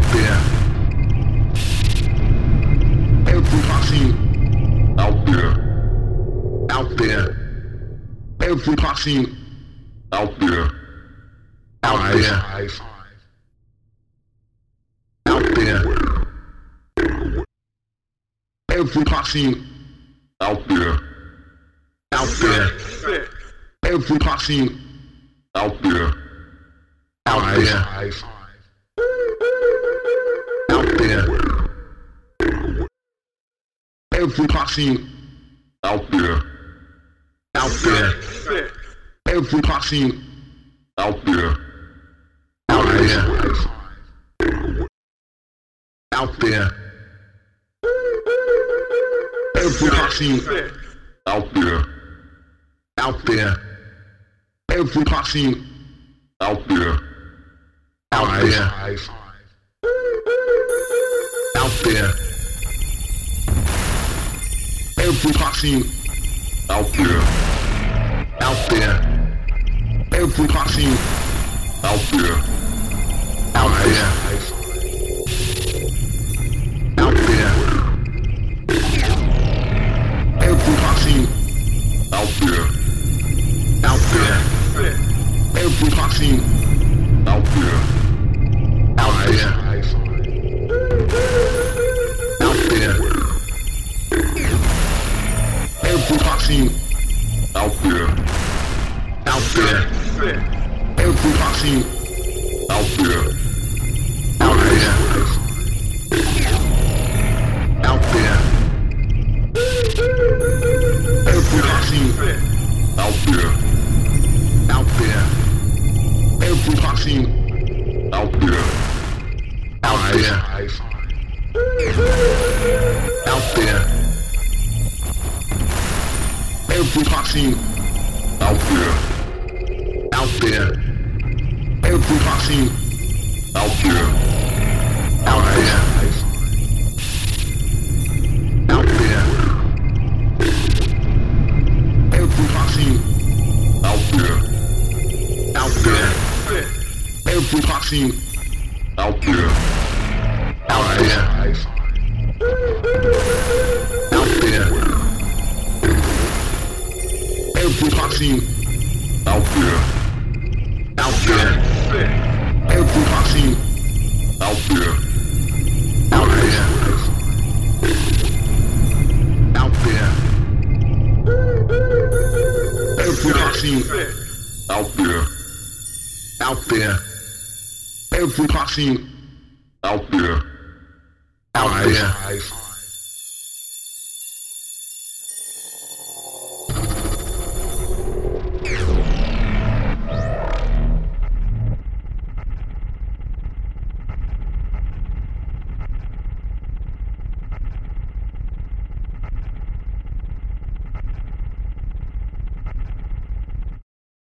there. Every posse out there. Out there. Every posse out there. Out there. Out there. Every posse out there. Out there. Every posse out there. Out there. Out there. Every posse out there. Out there. Every posse out there. Out there. Out there. Every posse out there. Out there. Every posse out there. Out there. Out there. Every posse out there. Out there. Every posse out there. Out there. Out there. Every posse out there. Out there. Every posse out there. Out there. Out there. Every posse out there. Out there. Every posse out there. Out there. Out there. Every posse out there. Out there. Every posse out there. Out there. Out there. Every posse out there. Out there. Every posse out there. Out there. Out there. Every posse out there. Out there. Every posse out there. Out there. Out there. Every posse out there. Out there. Every posse out there. Out there. Out there. Every posse out there. Out there. Every posse out there. Out there.